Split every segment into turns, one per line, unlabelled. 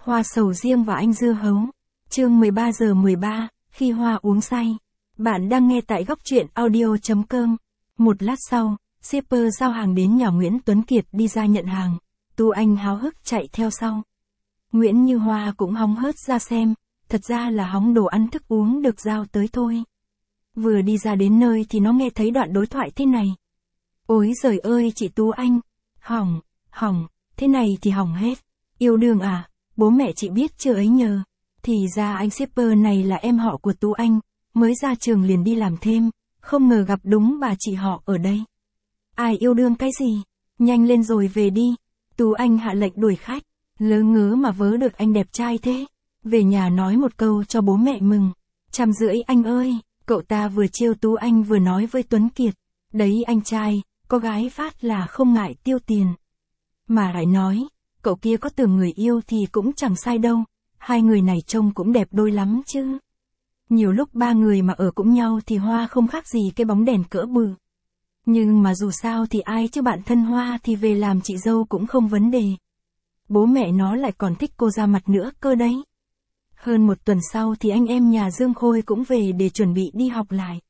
Hoa sầu riêng và anh dưa hấu. Chương 13:13, khi Hoa uống say. Bạn đang nghe tại góc truyện audio.com. Một lát sau, shipper giao hàng đến nhà Nguyễn Tuấn Kiệt đi ra nhận hàng. Tu Anh háo hức chạy theo sau. Nguyễn Như Hoa cũng hóng hớt ra xem, thật ra là hóng đồ ăn thức uống được giao tới thôi. Vừa đi ra đến nơi thì nó nghe thấy đoạn đối thoại thế này. Ôi giời ơi chị Tú Anh, hỏng, thế này thì hỏng hết. Yêu đương à, bố mẹ chị biết chưa ấy nhờ. Thì ra anh shipper này là em họ của Tú Anh, mới ra trường liền đi làm thêm, không ngờ gặp đúng bà chị họ ở đây. Ai yêu đương cái gì, nhanh lên rồi về đi. Tú Anh hạ lệnh đuổi khách, lớ ngớ mà vớ được anh đẹp trai thế. Về nhà nói một câu cho bố mẹ mừng. 150 anh ơi, cậu ta vừa trêu Tú Anh vừa nói với Tuấn Kiệt. Đấy anh trai, có gái phát là không ngại tiêu tiền. Mà lại nói, cậu kia có tưởng người yêu thì cũng chẳng sai đâu, hai người này trông cũng đẹp đôi lắm chứ. Nhiều lúc ba người mà ở cũng nhau thì Hoa không khác gì cái bóng đèn cỡ bự. Nhưng mà dù sao thì ai chứ bạn thân Hoa thì về làm chị dâu cũng không vấn đề. Bố mẹ nó lại còn thích cô ra mặt nữa cơ đấy. Hơn một tuần sau thì anh em nhà Dương Khôi cũng về để chuẩn bị đi học lại.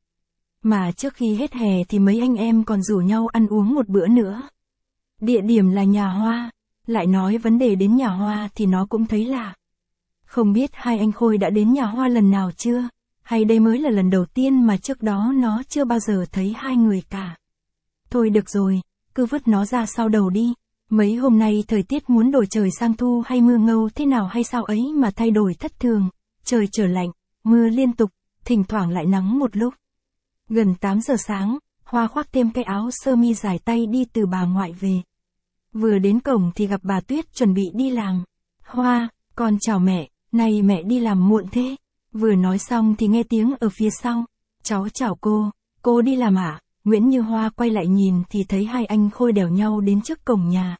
Mà trước khi hết hè thì mấy anh em còn rủ nhau ăn uống một bữa nữa. Địa điểm là nhà Hoa, lại nói vấn đề đến nhà Hoa thì nó cũng thấy lạ. Không biết hai anh Khôi đã đến nhà Hoa lần nào chưa, hay đây mới là lần đầu tiên mà trước đó nó chưa bao giờ thấy hai người cả. Thôi được rồi, cứ vứt nó ra sau đầu đi. Mấy hôm nay thời tiết muốn đổi trời sang thu hay mưa ngâu thế nào hay sao ấy mà thay đổi thất thường, trời trở lạnh, mưa liên tục, thỉnh thoảng lại nắng một lúc. Gần 8 giờ sáng, Hoa khoác thêm cái áo sơ mi dài tay đi từ bà ngoại về. Vừa đến cổng thì gặp bà Tuyết chuẩn bị đi làm. Hoa, con chào mẹ, này mẹ đi làm muộn thế. Vừa nói xong thì nghe tiếng ở phía sau. Cháu chào cô đi làm à? Nguyễn Như Hoa quay lại nhìn thì thấy hai anh Khôi đèo nhau đến trước cổng nhà.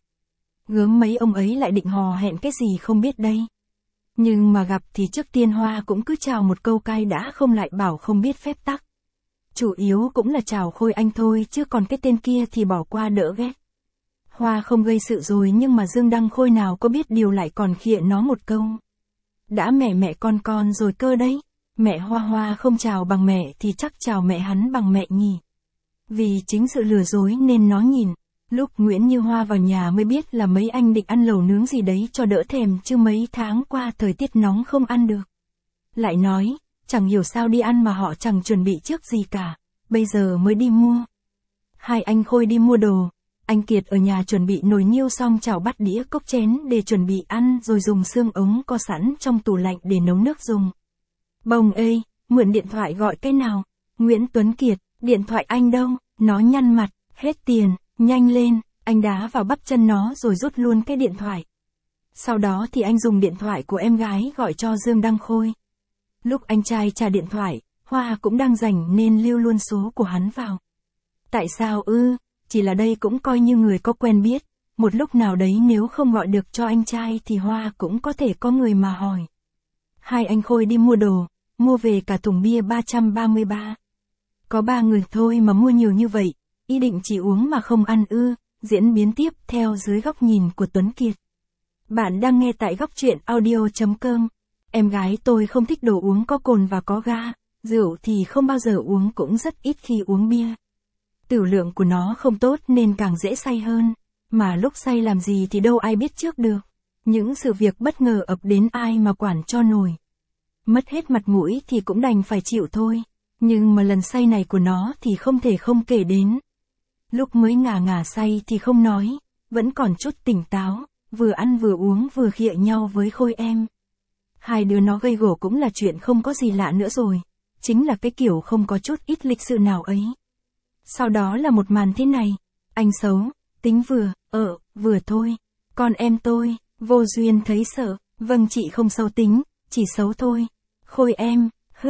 Gớm mấy ông ấy lại định hò hẹn cái gì không biết đây. Nhưng mà gặp thì trước tiên Hoa cũng cứ chào một câu cay đã không lại bảo không biết phép tắc. Chủ yếu cũng là chào Khôi anh thôi chứ còn cái tên kia thì bỏ qua đỡ ghét. Hoa không gây sự rồi nhưng mà Dương Đăng Khôi nào có biết điều lại còn khịa nó một câu. Đã mẹ con rồi cơ đấy. Mẹ Hoa không chào bằng mẹ thì chắc chào mẹ hắn bằng mẹ nhỉ. Vì chính sự lừa dối nên nó nhìn. Lúc Nguyễn Như Hoa vào nhà mới biết là mấy anh định ăn lẩu nướng gì đấy cho đỡ thèm chứ mấy tháng qua thời tiết nóng không ăn được. Lại nói, chẳng hiểu sao đi ăn mà họ chẳng chuẩn bị trước gì cả, bây giờ mới đi mua. Hai anh Khôi đi mua đồ, anh Kiệt ở nhà chuẩn bị nồi niêu xong chảo bát đĩa cốc chén để chuẩn bị ăn rồi dùng xương ống có sẵn trong tủ lạnh để nấu nước dùng. Bồng ơi, mượn điện thoại gọi cái nào? Nguyễn Tuấn Kiệt, điện thoại anh đâu? Nó nhăn mặt, hết tiền, nhanh lên, anh đá vào bắp chân nó rồi rút luôn cái điện thoại. Sau đó thì anh dùng điện thoại của em gái gọi cho Dương Đăng Khôi. Lúc anh trai trả điện thoại, Hoa cũng đang rảnh nên lưu luôn số của hắn vào. Tại sao ư? Chỉ là đây cũng coi như người có quen biết, một lúc nào đấy nếu không gọi được cho anh trai thì Hoa cũng có thể có người mà hỏi. Hai anh Khôi đi mua đồ, mua về cả thùng bia 333. Có 3 người thôi mà mua nhiều như vậy, ý định chỉ uống mà không ăn ư? Diễn biến tiếp theo dưới góc nhìn của Tuấn Kiệt. Bạn đang nghe tại góc truyện audio.com. Em gái tôi không thích đồ uống có cồn và có ga, rượu thì không bao giờ uống cũng rất ít khi uống bia. Tửu lượng của nó không tốt nên càng dễ say hơn, mà lúc say làm gì thì đâu ai biết trước được. Những sự việc bất ngờ ập đến ai mà quản cho nổi. Mất hết mặt mũi thì cũng đành phải chịu thôi, nhưng mà lần say này của nó thì không thể không kể đến. Lúc mới ngà say thì không nói, vẫn còn chút tỉnh táo, vừa ăn vừa uống vừa khịa nhau với Khôi em. Hai đứa nó gây gổ cũng là chuyện không có gì lạ nữa rồi, chính là cái kiểu không có chút ít lịch sự nào ấy. Sau đó là một màn thế này, anh xấu, tính vừa thôi, con em tôi, vô duyên thấy sợ, vâng chị không xấu tính, chỉ xấu thôi. Khôi em,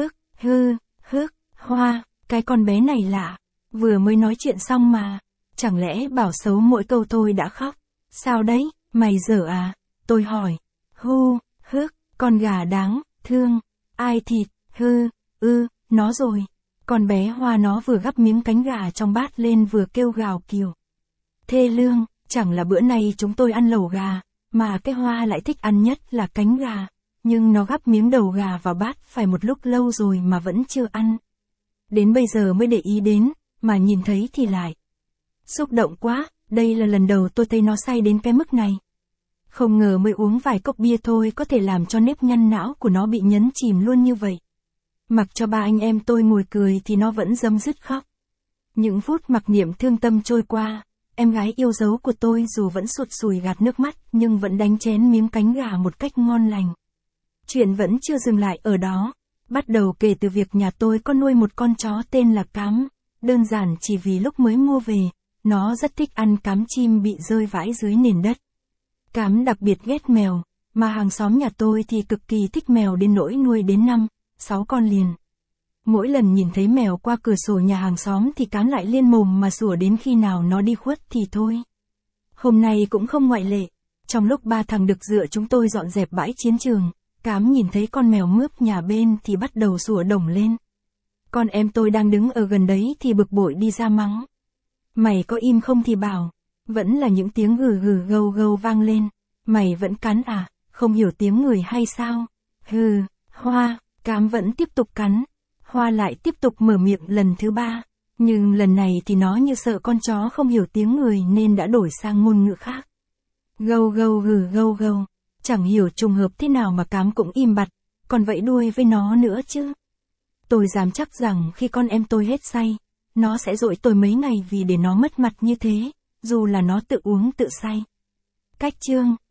Hoa, cái con bé này lạ, vừa mới nói chuyện xong mà, chẳng lẽ bảo xấu mỗi câu thôi đã khóc, sao đấy, mày dở à, tôi hỏi, con gà đáng thương, ai thịt, nó rồi. Con bé Hoa nó vừa gắp miếng cánh gà trong bát lên vừa kêu gào kiểu. Thê lương, chẳng là bữa nay chúng tôi ăn lẩu gà, mà cái Hoa lại thích ăn nhất là cánh gà, nhưng nó gắp miếng đầu gà vào bát phải một lúc lâu rồi mà vẫn chưa ăn. Đến bây giờ mới để ý đến, mà nhìn thấy thì lại xúc động quá, đây là lần đầu tôi thấy nó say đến cái mức này. Không ngờ mới uống vài cốc bia thôi có thể làm cho nếp nhăn não của nó bị nhấn chìm luôn như vậy. Mặc cho ba anh em tôi ngồi cười thì nó vẫn rấm rứt khóc. Những phút mặc niệm thương tâm trôi qua, em gái yêu dấu của tôi dù vẫn sụt sùi gạt nước mắt nhưng vẫn đánh chén miếng cánh gà một cách ngon lành. Chuyện vẫn chưa dừng lại ở đó, bắt đầu kể từ việc nhà tôi có nuôi một con chó tên là Cám, đơn giản chỉ vì lúc mới mua về, nó rất thích ăn cám chim bị rơi vãi dưới nền đất. Cám đặc biệt ghét mèo, mà hàng xóm nhà tôi thì cực kỳ thích mèo đến nỗi nuôi đến 5-6 con liền. Mỗi lần nhìn thấy mèo qua cửa sổ nhà hàng xóm thì Cám lại liên mồm mà sủa đến khi nào nó đi khuất thì thôi. Hôm nay cũng không ngoại lệ, trong lúc ba thằng đực dựa chúng tôi dọn dẹp bãi chiến trường, Cám nhìn thấy con mèo mướp nhà bên thì bắt đầu sủa đổng lên. Con em tôi đang đứng ở gần đấy thì bực bội đi ra mắng. Mày có im không thì bảo. Vẫn là những tiếng gừ gừ gâu gâu vang lên. Mày vẫn cắn à, không hiểu tiếng người hay sao? Hừ, Hoa, Cám vẫn tiếp tục cắn. Hoa lại tiếp tục mở miệng lần thứ 3. Nhưng lần này thì nó như sợ con chó không hiểu tiếng người nên đã đổi sang ngôn ngữ khác. Gâu gâu gừ gâu gâu. Chẳng hiểu trùng hợp thế nào mà Cám cũng im bặt, còn vẫy đuôi với nó nữa chứ. Tôi dám chắc rằng khi con em tôi hết say, nó sẽ dỗi tôi mấy ngày vì để nó mất mặt như thế, dù là nó tự uống tự say. Cách chương